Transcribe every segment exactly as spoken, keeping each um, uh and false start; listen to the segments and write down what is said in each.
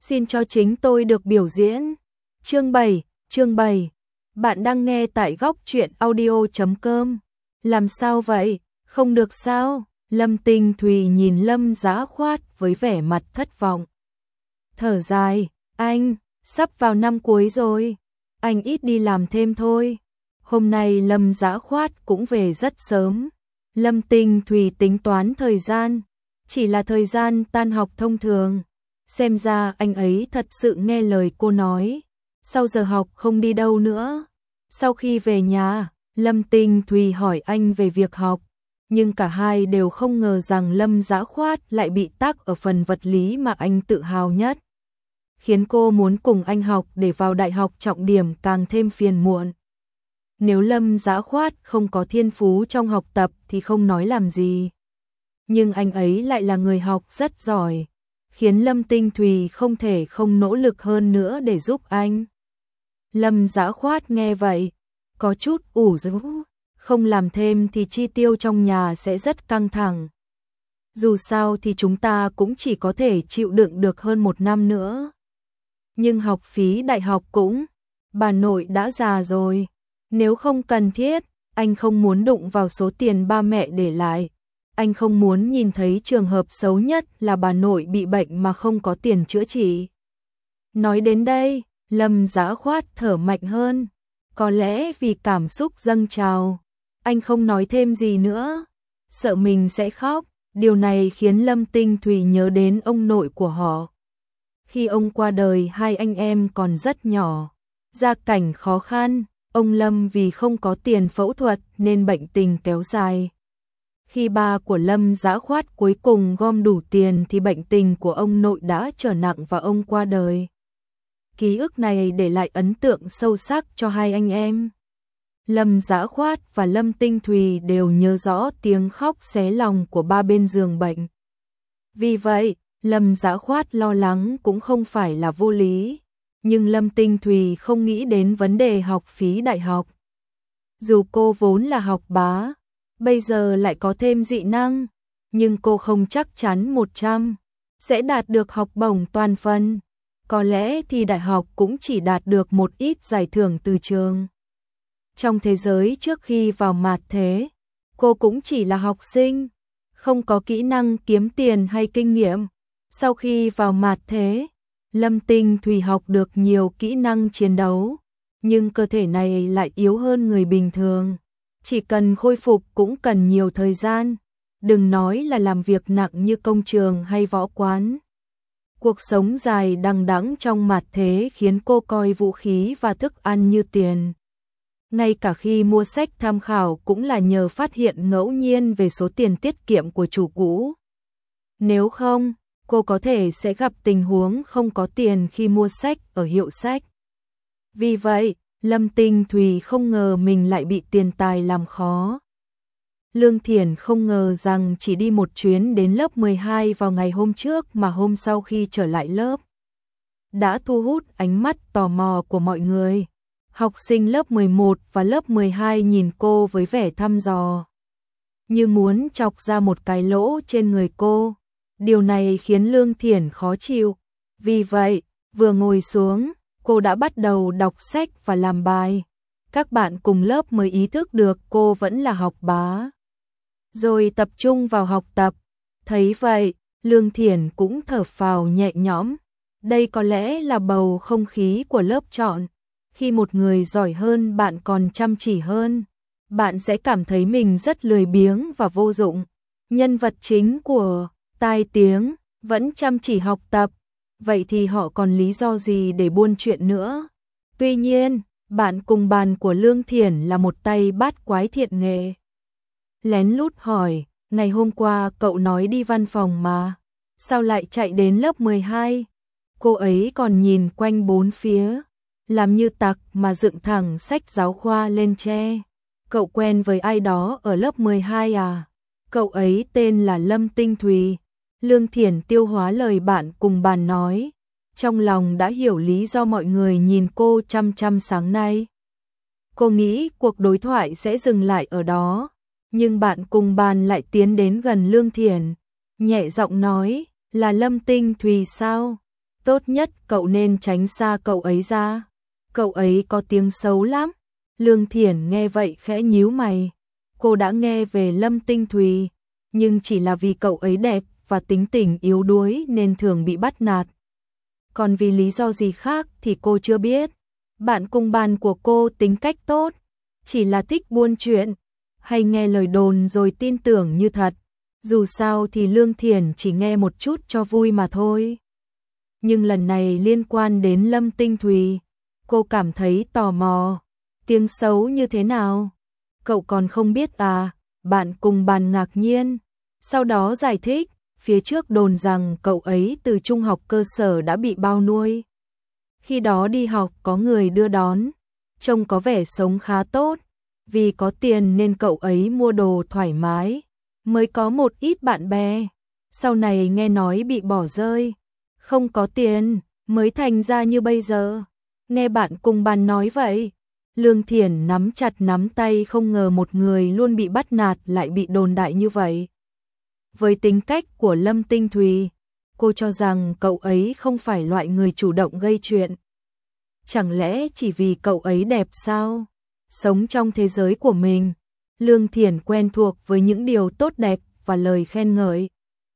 xin cho chính tôi được biểu diễn. Chương bảy, chương bảy. Bạn đang nghe tại góc truyện audio chấm com. Làm sao vậy? Không được sao? Lâm Tinh Thùy nhìn Lâm Dã Khoát với vẻ mặt thất vọng. Thở dài, anh, sắp vào năm cuối rồi, anh ít đi làm thêm thôi. Hôm nay Lâm Dã Khoát cũng về rất sớm. Lâm Tinh Thùy tính toán thời gian, chỉ là thời gian tan học thông thường. Xem ra anh ấy thật sự nghe lời cô nói, sau giờ học không đi đâu nữa. Sau khi về nhà, Lâm Tinh Thùy hỏi anh về việc học, nhưng cả hai đều không ngờ rằng Lâm Dã Khoát lại bị tắc ở phần vật lý mà anh tự hào nhất, khiến cô muốn cùng anh học để vào đại học trọng điểm càng thêm phiền muộn. Nếu Lâm Dã Khoát không có thiên phú trong học tập thì không nói làm gì, nhưng anh ấy lại là người học rất giỏi, khiến Lâm Tinh Thùy không thể không nỗ lực hơn nữa để giúp anh. Lâm Dã Khoát nghe vậy, có chút ủ rũ, không làm thêm thì chi tiêu trong nhà sẽ rất căng thẳng. Dù sao thì chúng ta cũng chỉ có thể chịu đựng được hơn một năm nữa. Nhưng học phí đại học cũng, bà nội đã già rồi, nếu không cần thiết, anh không muốn đụng vào số tiền ba mẹ để lại. Anh không muốn nhìn thấy trường hợp xấu nhất là bà nội bị bệnh mà không có tiền chữa trị. Nói đến đây, Lâm Dã Khoát thở mạnh hơn, có lẽ vì cảm xúc dâng trào. Anh không nói thêm gì nữa, sợ mình sẽ khóc. Điều này khiến Lâm Tinh Thùy nhớ đến ông nội của họ. Khi ông qua đời, hai anh em còn rất nhỏ, gia cảnh khó khăn, ông Lâm vì không có tiền phẫu thuật nên bệnh tình kéo dài. Khi ba của Lâm Dã Khoát cuối cùng gom đủ tiền thì bệnh tình của ông nội đã trở nặng và ông qua đời. Ký ức này để lại ấn tượng sâu sắc cho hai anh em. Lâm Dã Khoát và Lâm Tinh Thùy đều nhớ rõ tiếng khóc xé lòng của ba bên giường bệnh. Vì vậy, Lâm Dã Khoát lo lắng cũng không phải là vô lý, nhưng Lâm Tinh Thùy không nghĩ đến vấn đề học phí đại học. Dù cô vốn là học bá, bây giờ lại có thêm dị năng, nhưng cô không chắc chắn một trăm sẽ đạt được học bổng toàn phần. Có lẽ thì đại học cũng chỉ đạt được một ít giải thưởng từ trường. Trong thế giới trước khi vào mạt thế, cô cũng chỉ là học sinh, không có kỹ năng kiếm tiền hay kinh nghiệm. Sau khi vào mạt thế, Lâm Tinh Thùy học được nhiều kỹ năng chiến đấu, nhưng cơ thể này lại yếu hơn người bình thường. Chỉ cần khôi phục cũng cần nhiều thời gian, đừng nói là làm việc nặng như công trường hay võ quán. Cuộc sống dài đằng đẵng trong mạt thế khiến cô coi vũ khí và thức ăn như tiền. Ngay cả khi mua sách tham khảo cũng là nhờ phát hiện ngẫu nhiên về số tiền tiết kiệm của chủ cũ. Nếu không, cô có thể sẽ gặp tình huống không có tiền khi mua sách ở hiệu sách. Vì vậy, Lâm Tinh Thùy không ngờ mình lại bị tiền tài làm khó. Lương Thiển không ngờ rằng chỉ đi một chuyến đến lớp mười hai vào ngày hôm trước mà hôm sau khi trở lại lớp đã thu hút ánh mắt tò mò của mọi người. Học sinh lớp mười một và lớp mười hai nhìn cô với vẻ thăm dò, như muốn chọc ra một cái lỗ trên người cô. Điều này khiến Lương Thiển khó chịu. Vì vậy, vừa ngồi xuống, cô đã bắt đầu đọc sách và làm bài. Các bạn cùng lớp mới ý thức được cô vẫn là học bá, rồi tập trung vào học tập. Thấy vậy, Lương Thiển cũng thở phào nhẹ nhõm. Đây có lẽ là bầu không khí của lớp chọn. Khi một người giỏi hơn bạn còn chăm chỉ hơn, bạn sẽ cảm thấy mình rất lười biếng và vô dụng. Nhân vật chính của Tai Tiếng vẫn chăm chỉ học tập, vậy thì họ còn lý do gì để buôn chuyện nữa? Tuy nhiên, bạn cùng bàn của Lương Thiển là một tay bát quái thiện nghệ. Lén lút hỏi, ngày hôm qua cậu nói đi văn phòng mà, sao lại chạy đến lớp mười hai? Cô ấy còn nhìn quanh bốn phía, làm như tặc mà dựng thẳng sách giáo khoa lên tre. Cậu quen với ai đó ở lớp mười hai à? Cậu ấy tên là Lâm Tinh Thùy. Lương Thiển tiêu hóa lời bạn cùng bàn nói, trong lòng đã hiểu lý do mọi người nhìn cô chăm chăm sáng nay. Cô nghĩ cuộc đối thoại sẽ dừng lại ở đó, nhưng bạn cùng bàn lại tiến đến gần Lương Thiển, nhẹ giọng nói, là Lâm Tinh Thùy sao? Tốt nhất cậu nên tránh xa cậu ấy ra. Cậu ấy có tiếng xấu lắm. Lương Thiển nghe vậy khẽ nhíu mày. Cô đã nghe về Lâm Tinh Thùy, nhưng chỉ là vì cậu ấy đẹp và tính tình yếu đuối nên thường bị bắt nạt. Còn vì lý do gì khác thì cô chưa biết. Bạn cùng bàn của cô tính cách tốt, chỉ là thích buôn chuyện, hay nghe lời đồn rồi tin tưởng như thật. Dù sao thì Lương Thiển chỉ nghe một chút cho vui mà thôi. Nhưng lần này liên quan đến Lâm Tinh Thùy, cô cảm thấy tò mò. Tiếng xấu như thế nào? Cậu còn không biết à? Bạn cùng bàn ngạc nhiên. Sau đó giải thích, phía trước đồn rằng cậu ấy từ trung học cơ sở đã bị bao nuôi. Khi đó đi học có người đưa đón, trông có vẻ sống khá tốt. Vì có tiền nên cậu ấy mua đồ thoải mái, mới có một ít bạn bè. Sau này nghe nói bị bỏ rơi, không có tiền, mới thành ra như bây giờ. Nghe bạn cùng bàn nói vậy, Lương Thiển nắm chặt nắm tay, không ngờ một người luôn bị bắt nạt lại bị đồn đại như vậy. Với tính cách của Lâm Tinh Thùy, cô cho rằng cậu ấy không phải loại người chủ động gây chuyện. Chẳng lẽ chỉ vì cậu ấy đẹp sao? Sống trong thế giới của mình, Lương Thiển quen thuộc với những điều tốt đẹp và lời khen ngợi.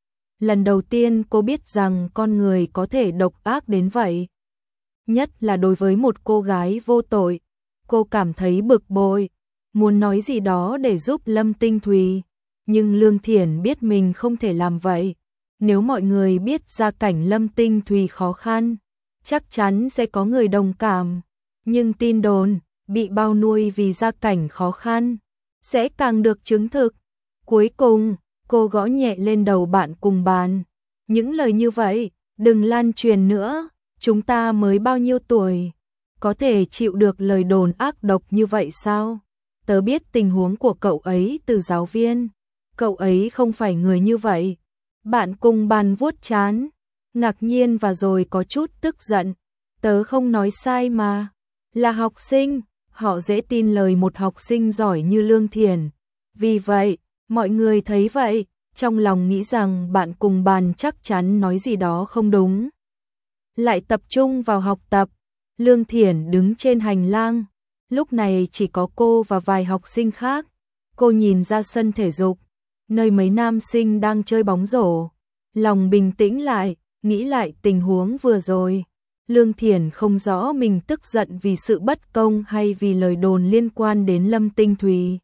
Lần đầu tiên cô biết rằng con người có thể độc ác đến vậy. Nhất là đối với một cô gái vô tội. Cô cảm thấy bực bội, muốn nói gì đó để giúp Lâm Tinh Thùy. Nhưng Lương Thiển biết mình không thể làm vậy. Nếu mọi người biết gia cảnh Lâm Tinh Thùy khó khăn, chắc chắn sẽ có người đồng cảm. Nhưng tin đồn bị bao nuôi vì gia cảnh khó khăn sẽ càng được chứng thực. Cuối cùng, cô gõ nhẹ lên đầu bạn cùng bàn. Những lời như vậy, đừng lan truyền nữa. Chúng ta mới bao nhiêu tuổi, có thể chịu được lời đồn ác độc như vậy sao? Tớ biết tình huống của cậu ấy từ giáo viên. Cậu ấy không phải người như vậy. Bạn cùng bàn vuốt trán, ngạc nhiên và rồi có chút tức giận. Tớ không nói sai mà. Là học sinh, họ dễ tin lời một học sinh giỏi như Lương Thiển. Vì vậy, mọi người thấy vậy, trong lòng nghĩ rằng bạn cùng bàn chắc chắn nói gì đó không đúng. Lại tập trung vào học tập. Lương Thiển đứng trên hành lang. Lúc này chỉ có cô và vài học sinh khác. Cô nhìn ra sân thể dục, nơi mấy nam sinh đang chơi bóng rổ. Lòng bình tĩnh lại, nghĩ lại tình huống vừa rồi. Lương Thiển không rõ mình tức giận vì sự bất công hay vì lời đồn liên quan đến Lâm Tinh Thùy.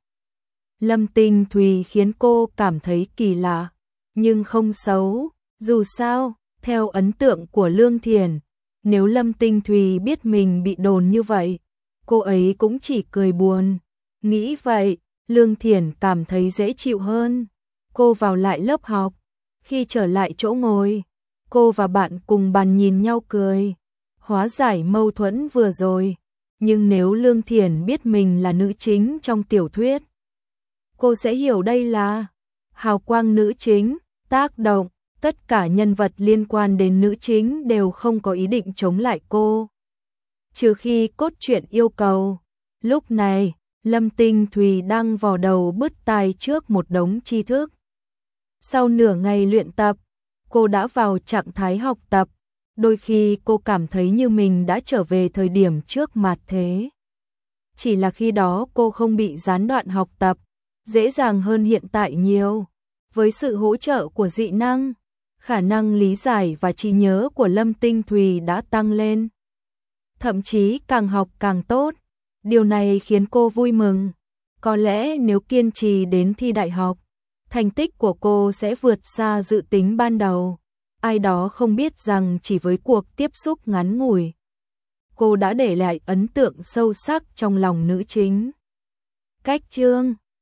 Lâm Tinh Thùy khiến cô cảm thấy kỳ lạ, nhưng không xấu. Dù sao, theo ấn tượng của Lương Thiển, nếu Lâm Tinh Thùy biết mình bị đồn như vậy, cô ấy cũng chỉ cười buồn. Nghĩ vậy, Lương Thiển cảm thấy dễ chịu hơn. Cô vào lại lớp học. Khi trở lại chỗ ngồi, cô và bạn cùng bàn nhìn nhau cười. Hóa giải mâu thuẫn vừa rồi. Nhưng nếu Lương Thiển biết mình là nữ chính trong tiểu thuyết, cô sẽ hiểu đây là hào quang nữ chính, tác động. Tất cả nhân vật liên quan đến nữ chính đều không có ý định chống lại cô, trừ khi cốt truyện yêu cầu. Lúc này, Lâm Tinh Thùy đang vò đầu bứt tai trước một đống tri thức. Sau nửa ngày luyện tập, cô đã vào trạng thái học tập. Đôi khi cô cảm thấy như mình đã trở về thời điểm trước mạt thế. Chỉ là khi đó cô không bị gián đoạn học tập, dễ dàng hơn hiện tại nhiều. Với sự hỗ trợ của dị năng, khả năng lý giải và trí nhớ của Lâm Tinh Thùy đã tăng lên. Thậm chí càng học càng tốt. Điều này khiến cô vui mừng. Có lẽ nếu kiên trì đến thi đại học, thành tích của cô sẽ vượt xa dự tính ban đầu. Ai đó không biết rằng chỉ với cuộc tiếp xúc ngắn ngủi, cô đã để lại ấn tượng sâu sắc trong lòng nữ chính. Cách chương